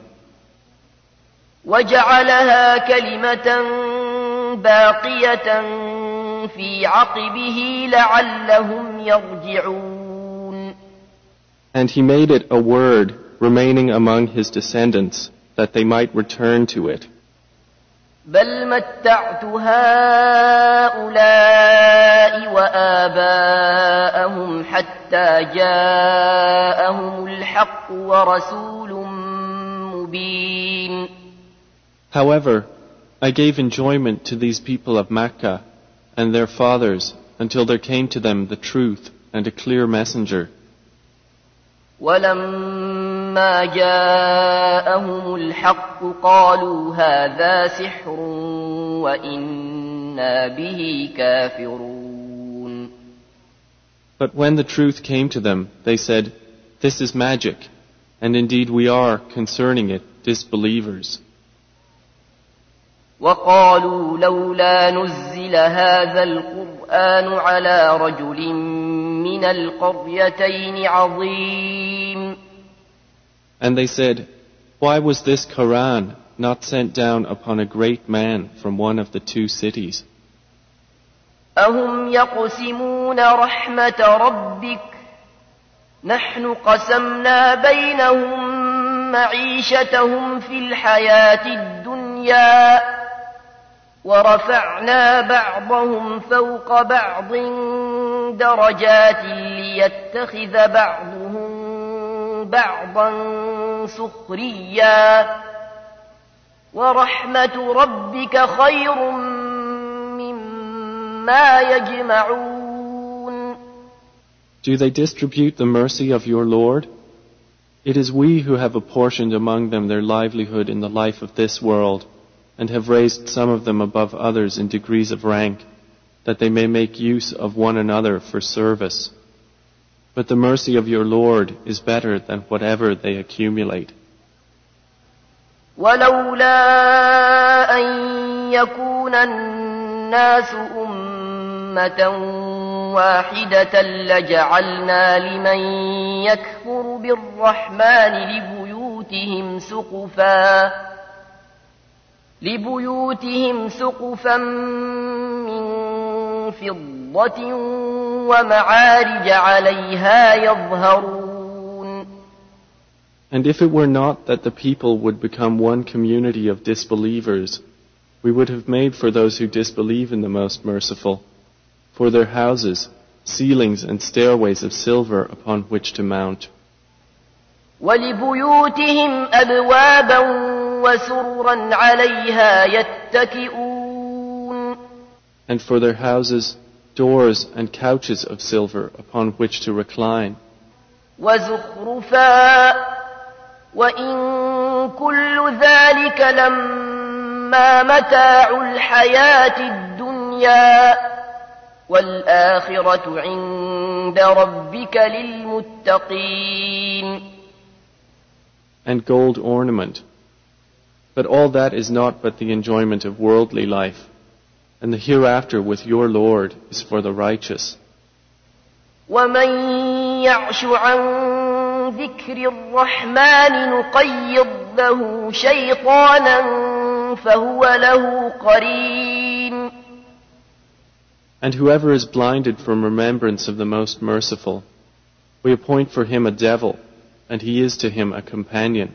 وَجَعَلَهَا كَلِمَةً بَاقِيَةً فِي عَقِبِهِ لَعَلَّهُمْ يَرْجِعُونَ. And he made it a word remaining among his descendants, that they might return to it. بل متعت هؤلاء وآباءهم حتى جاءهم الحق ورسول مبين. However, I gave enjoyment to these people of Makkah and their fathers until there came to them the truth and a clear messenger. ولما جاءهم الحق قالوا هذا سحر وإنا به كافرون. But when the truth came to them, they said, This is magic, and indeed we are, concerning it, disbelievers. وقالوا لولا نزل هذا القرآن على رجل من القريتين عظيم. And they said, Why was this Quran not sent down upon a great man from one of the two cities? أهم يقسمون رحمة ربك نحن قسمنا بينهم معيشتهم في الحياة الدنيا ورفعنا بعضهم فوق بعض درجات ليتخذ بعضهم بعضا سخريا ورحمة ربك خير مما يجمعون. Do they distribute the mercy of your Lord? It is we who have apportioned among them their livelihood in the life of this world, and have raised some of them above others in degrees of rank, that they may make use of one another for service. But the mercy of your Lord is better than whatever they accumulate. ولولا أن يكون الناس أمة واحدة لجعلنا لمن يكفر بالرحمن لبيوتهم سقفا لبيوتهم سقفا من فضة ومعارج عليها يظهرون. And if it were not that the people would become one community of disbelievers, we would have made for those who disbelieve in the Most Merciful, for their houses, ceilings and stairways of silver upon which to mount. وَلِبُيُوتِهِمْ أَبْوَابًا وَسُرُرًا عَلَيْهَا يَتَّكِئُونَ. And for their houses, doors and couches of silver upon which to recline. وَزُخْرُفًا وَإِن كُلُّ ذَلِكَ لَمَّا مَتَاعُ الْحَيَاةِ الدُّنْيَا وَالْآخِرَةُ عِندَ رَبِّكَ لِلْمُتَّقِينَ. And gold ornament. But all that is not but the enjoyment of worldly life, and the hereafter with your Lord is for the righteous. وَمَن يَعْشُ عَن ذِكْرِ الرَّحْمَنِ نُقَيِّضْ لَهُ شَيْطَانًا فَهُوَ لَهُ قَرِينٌ. And whoever is blinded from remembrance of the Most Merciful, we appoint for him a devil, and he is to him a companion.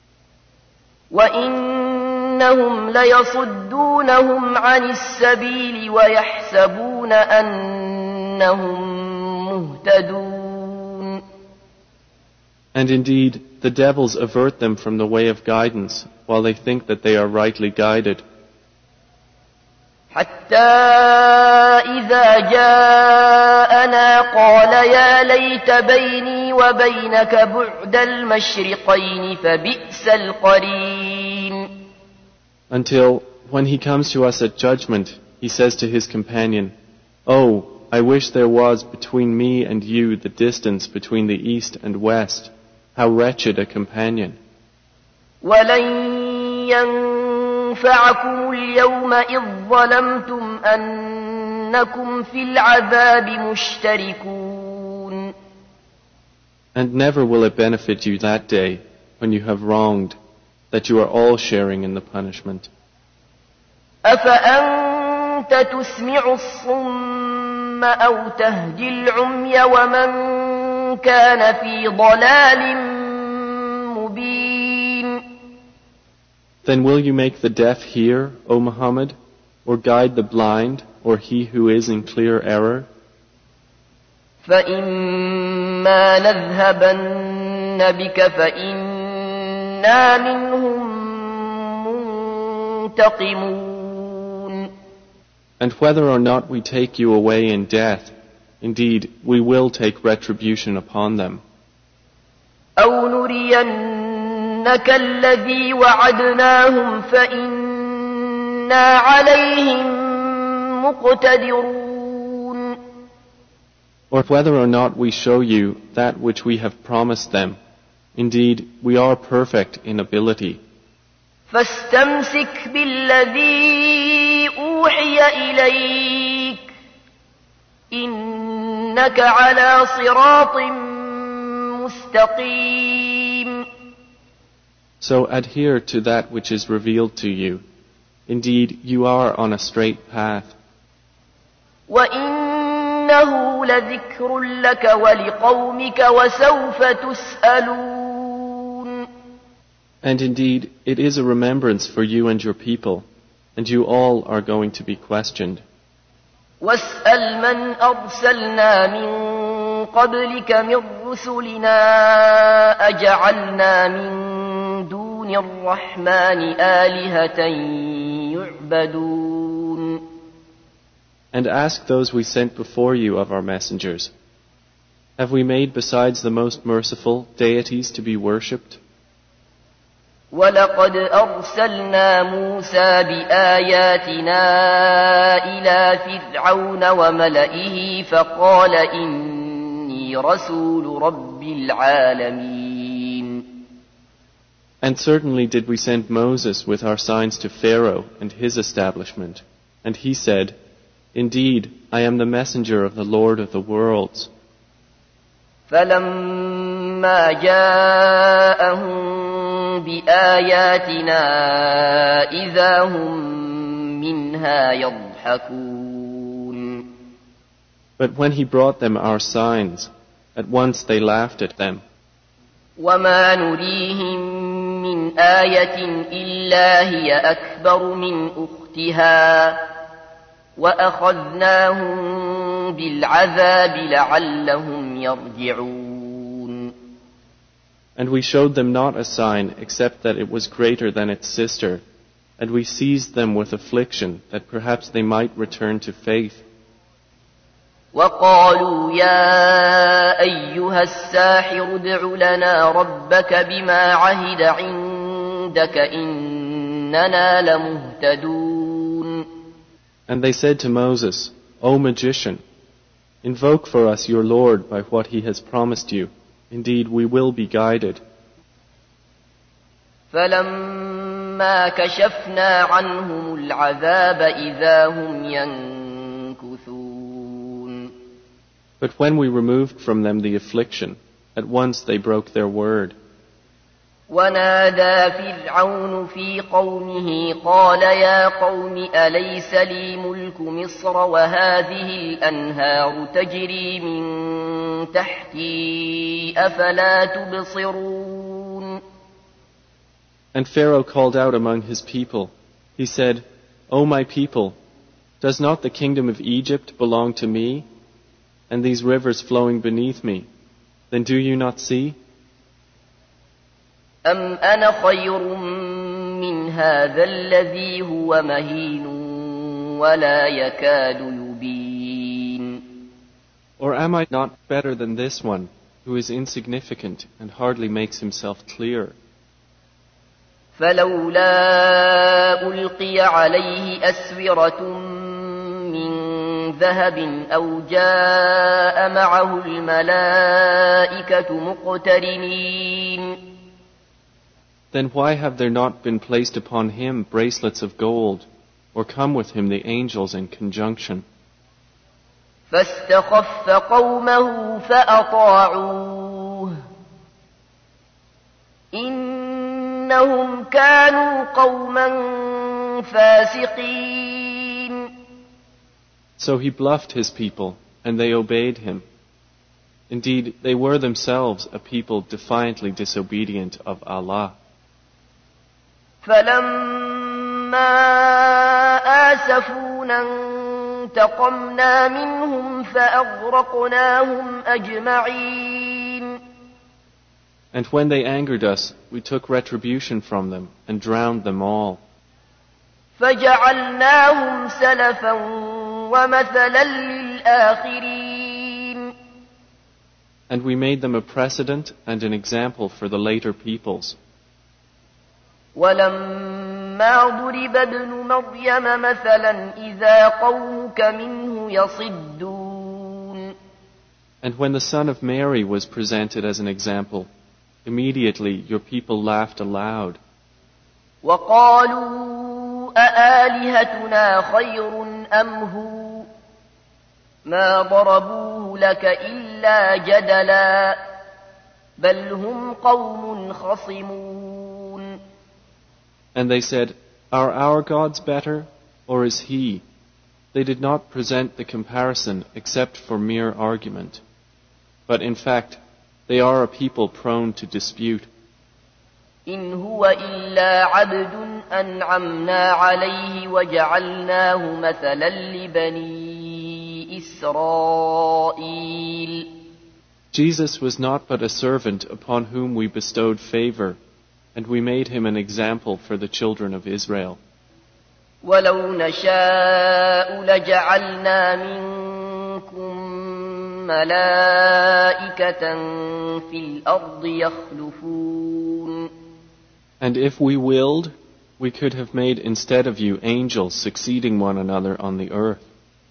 وَإِنَّهُمْ لَيَصُدُّونَهُمْ عَنِ السَّبِيلِ وَيَحْسَبُونَ أَنَّهُمْ مُهْتَدُونَ. And indeed, the devils avert them from the way of guidance, while they think that they are rightly guided. حتى إذا جاءنا قال يا ليت بيني وبينك بعد المشرقين فبئس القرين. Until, when he comes to us at judgment, he says to his companion, "Oh, I wish there was between me and you the distance between the east and west. How wretched a companion." ولن ينفعكم اليوم إذ ظلمتم أنكم في العذاب مشتركون. And never will it benefit you that day, when you have wronged, that you are all sharing in the punishment. أفأنت تسمع الصم أو تهدي العمي ومن كان في ضلال مبين. Then will you make the deaf hear, O Muhammad, or guide the blind, or he who is in clear error? فإما نذهبن بك فإنا منهم منتقمون. And whether or not we take you away in death, indeed, we will take retribution upon them. أو نرينك الذي وعدناهم فإنا عليهم مقتدرون. Or whether or not we show you that which we have promised them, indeed, we are perfect in ability. فاستمسك بالذي أوحي إليك إنك على صراط مستقيم. So adhere to that which is revealed to you. Indeed, you are on a straight path. وإنه لذكر لك ولقومك وسوف تسألون. And indeed, it is a remembrance for you and your people, and you all are going to be questioned. واسأل من أرسلنا من قبلك من رسلنا أجعلنا من دون الرحمن آلهة يعبدون. And ask those we sent before you of our messengers, have we made besides the most merciful deities to be worshipped? ولقد أرسلنا موسى بآياتنا إلى فرعون وملئه فقال إني رسول رب العالمين. And certainly did we send Moses with our signs to Pharaoh and his establishment, and he said, "Indeed, I am the messenger of the Lord of the worlds." فلما جاءهم بآياتنا إذا هم منها يضحكون. But when he brought them our signs, at once they laughed at them. وما نريهم من آية إلا هي أكبر من أختها وأخذناهم بالعذاب لعلهم يرجعون. And we showed them not a sign except that it was greater than its sister, and we seized them with affliction that perhaps they might return to faith. وقالوا يا أيها الساحر ادع لنا ربك بما عهد عندك إننا لمهتدون. And they said to Moses, "O magician, invoke for us your Lord by what he has promised you. Indeed, we will be guided." فلما كشفنا عنهم العذاب إذا هم ينكثون. But when we removed from them the affliction, at once they broke their word. ونادى فرعون في قومه قال يا قوم أليس لي ملك مصر وهذه الأنهار تجري من تحتي أفلا تبصرون. And Pharaoh called out among his people. He said, "O my people, does not the kingdom of Egypt belong to me, and these rivers flowing beneath me? Then do you not see?" أم أنا خير من هذا الذي هو مهين ولا يكاد يبين. Or am I not better than this one, who is insignificant and hardly makes himself clear? فلولا ألقي عليه أسورة من ذهب أو جاء معه الملائكة مقترنين. Then why have there not been placed upon him bracelets of gold, or come with him the angels in conjunction? فاستخف قومه فأطاعوه إنهم كانوا قوما فاسقين. So he bluffed his people, and they obeyed him. Indeed, they were themselves a people defiantly disobedient of Allah. فلما آسفونا انتقمنا منهم فأغرقناهم أجمعين. And when they angered us, we took retribution from them and drowned them all. فجعلناهم سلفا ومثلا للآخرين. And we made them a precedent and an example for the later peoples. ولما ضرب ابن مريم مثلا إذا قومك منه يصدون. And when the son of Mary was presented as an example, immediately your people laughed aloud. وقالوا أآلهتنا خير أم هو ما ضربوه لك إلا جدلا بل هم قوم خصمون. And they said, Are our gods better, or is he? They did not present the comparison except for mere argument. But in fact, they are a people prone to dispute. إن هو إلا عبد أنعمنا عليه وجعلناه مثلا لبني إسرائيل. Jesus was not but a servant upon whom we bestowed favor, and we made him an example for the children of Israel. ولو نشاء لجعلنا منكم ملائكة في الأرض يخلفون. And if we willed, we could have made instead of you angels succeeding one another on the earth.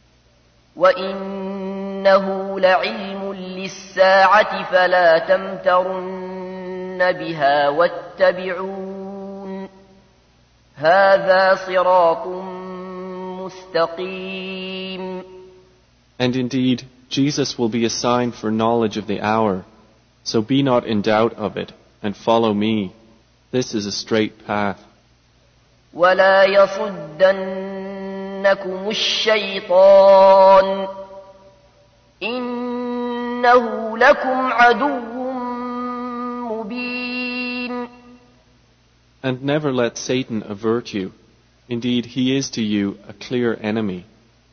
وإنه لعلم للساعة فلا تمترن بها واتبعون هذا صراط مستقيم. And indeed, Jesus will be a sign for knowledge of the hour, so be not in doubt of it, and follow me. This is a straight path. ولا يصدنكم الشيطان إنه لكم عدو مبين. And never let Satan avert you. Indeed, he is to you a clear enemy.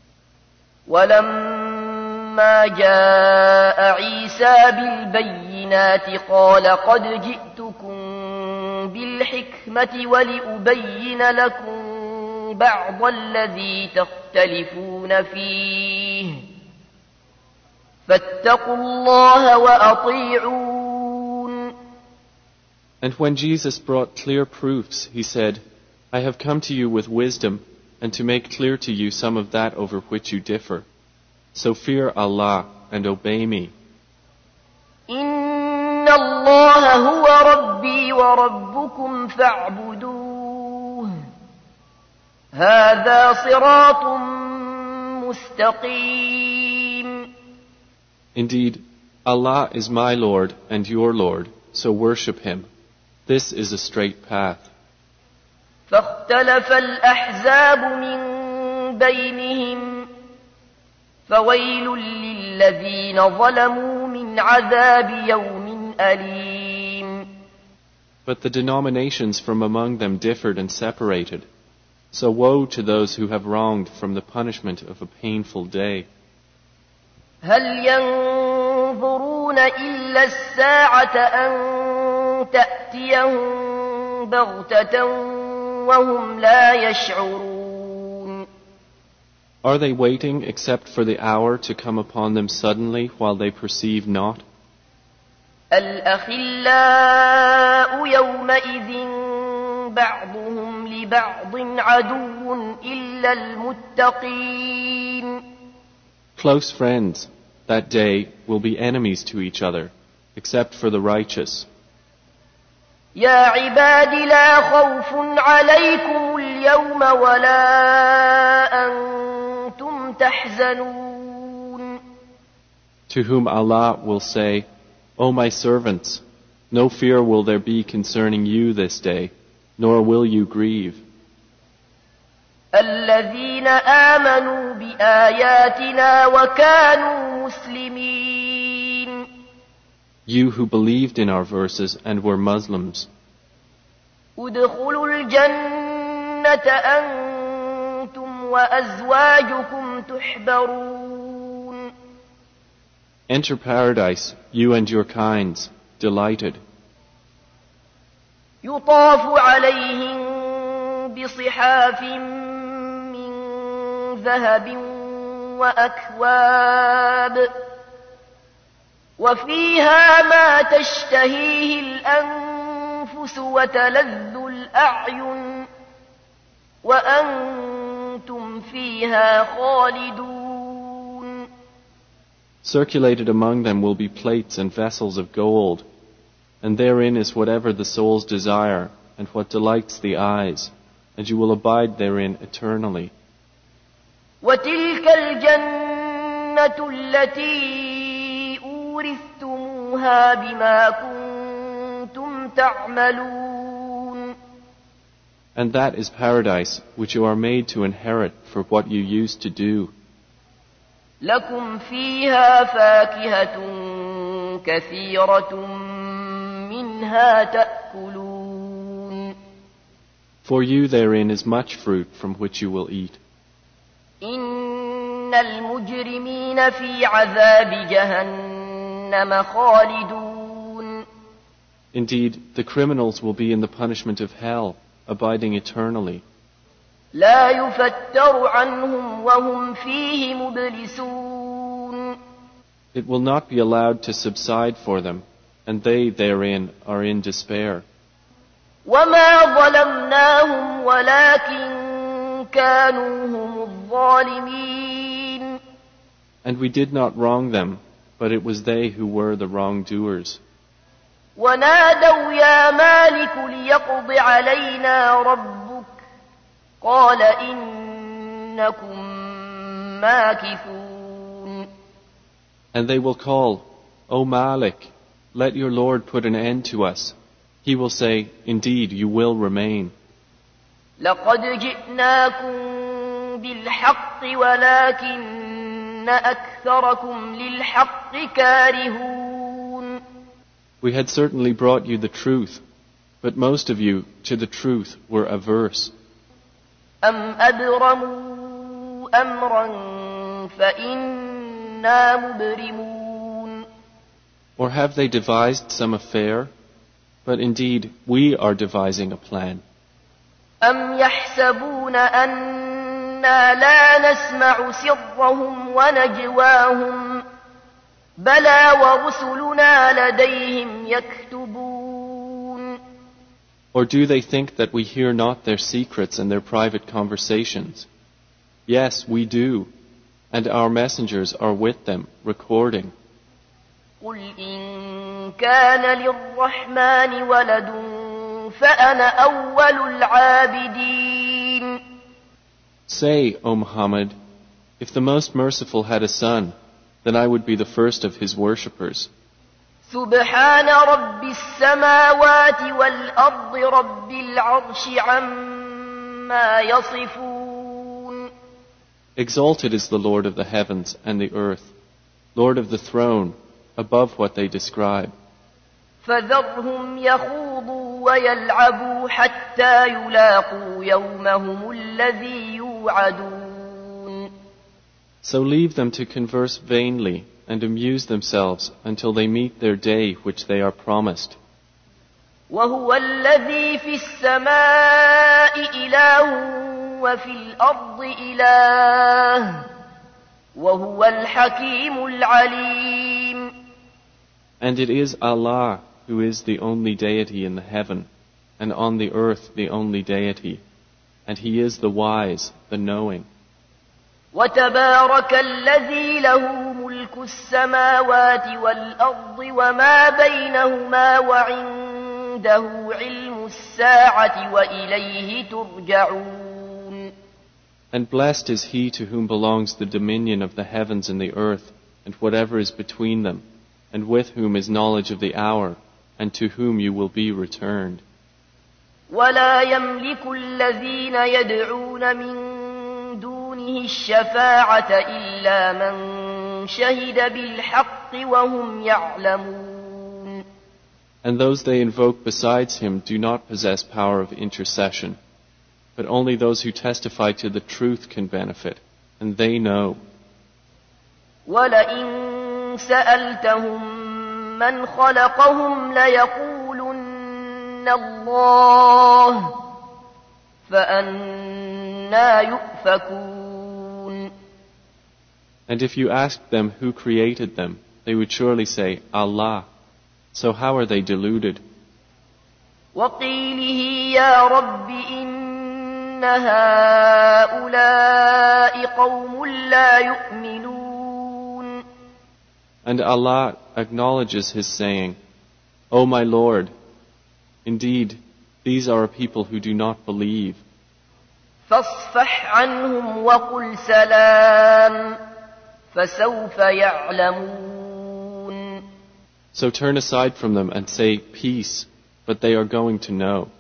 ولما جاء عيسى بالبينات قال قد جئتكم بالحكمة ولأبين لكم بعض الذي تختلفون فيه فاتقوا الله وأطيعون. And when Jesus brought clear proofs, he said, I have come to you with wisdom and to make clear to you some of that over which you differ. So fear Allah and obey me. إن الله هو ربي وربكم فاعبدوه هذا صراط مستقيم. Indeed, Allah is my Lord and your Lord, so worship Him. This is a straight path. فاختلف الأحزاب من بينهم فويل للذين ظلموا من عذاب يوم أليم. But the denominations from among them differed and separated. So woe to those who have wronged from the punishment of a painful day. هل ينظرون إلا الساعة أن تأتيهم بغتة وهم لا يشعرون. Are they waiting except for the hour to come upon them suddenly while they perceive not? الأخلاء يومئذ بعضهم لبعض عدو إلا المتقين. Close friends, that day, will be enemies to each other, except for the righteous. يا عباد لا خوف عليكم اليوم ولا أنتم تحزنون. To whom Allah will say, O my servants, no fear will there be concerning you this day, nor will you grieve. الذين آمنوا بآياتنا وكانوا مسلمين. You who believed in our verses and were Muslims. ادخلوا الجنة أنتم وأزواجكم تحبرون. Enter paradise, you and your kinds, delighted. يطاف عليهم بصحاف من ذهب وأكواب وفيها ما تشتهيه الأنفس وتلذ الأعين وأنتم فيها خالدون. Circulated among them will be plates and vessels of gold, and therein is whatever the souls desire and what delights the eyes, and you will abide therein eternally. وتلك الجنة التي أورثتموها بما كنتم تعملون. And that is paradise which you are made to inherit for what you used to do. لكم فيها فاكهة كثيرة منها تأكلون. For you therein is much fruit from which you will eat. إن المجرمين في عذاب جهنم خالدون. Indeed, the criminals will be in the punishment of hell, abiding eternally. لا يفتر عنهم وهم فيه مبلسون. It will not be allowed to subside for them, and they therein are in despair. وما ظلمناهم ولكن كانوا هم الظالمين. And we did not wrong them, but it was they who were the wrongdoers. ونادوا يا مالك ليقض علينا ربك قال إنكم ماكثون. And they will call, O Malik, let your Lord put an end to us. He will say, indeed, you will remain. لقد جئناكم بالحق ولكن أكثركم للحق كارهون. We had certainly brought you the truth, but most of you to the truth were averse. أم أبرموا أمرا فإنا مبرمون. Or have they devised some affair? But indeed, we are devising a plan. أم يحسبون أنا لا نسمع سرهم ونجواهم بلى ورسلنا لديهم يكتبون. Or do they think that we hear not their secrets and their private conversations? Yes, we do, and our messengers are with them, recording. قل إن كان للرحمن ولد فأنا أول العابدين. Say, O Muhammad, if the Most Merciful had a son, then I would be the first of his worshippers. سبحان رب السماوات والأرض رب العرش عما يصفون. Exalted is the Lord of the heavens and the earth, Lord of the throne, above what they describe. فذرهم يخوضوا ويلعبوا حتى يلاقوا يومهم الذي يوعدون. So leave them to converse vainly and amuse themselves until they meet their day which they are promised. وهو الذي في السماء إله وفي الأرض إله وهو الحكيم العليم. And it is Allah who is the only deity in the heaven, and on the earth the only deity, and He is the wise, the knowing. وتبارك الذي له ملك السماوات والأرض وما بينهما وعنده علم الساعة وإليه ترجعون. And blessed is he to whom belongs the dominion of the heavens and the earth, and whatever is between them, and with whom is knowledge of the hour, and to whom you will be returned. ولا يملك الذين يدعون من دونه الشفاعة إلا من شهد بالحق وهم يعلمون. And those they invoke besides him do not possess power of intercession, but only those who testify to the truth can benefit, and they know. وَلَئِن سَأَلْتَهُم مَّنْ خَلَقَهُمْ لَيَقُولُنَّ اللَّهُ فَأَنَّىٰ يُؤْفَكُونَ. And if you asked them who created them, they would surely say, Allah. So how are they deluded? وَقِيلِهِ يَا رَبِّ إِنَّ هَٰؤُلَاءِ قَوْمٌ لَّا يُؤْمِنُونَ. And Allah acknowledges His saying, O my Lord, indeed, these are a people who do not believe. فَاصْفَحْ عَنْهُمْ وَقُلْ سَلَامٌ فَسَوْفَ يَعْلَمُونَ. So turn aside from them and say, peace, but they are going to know.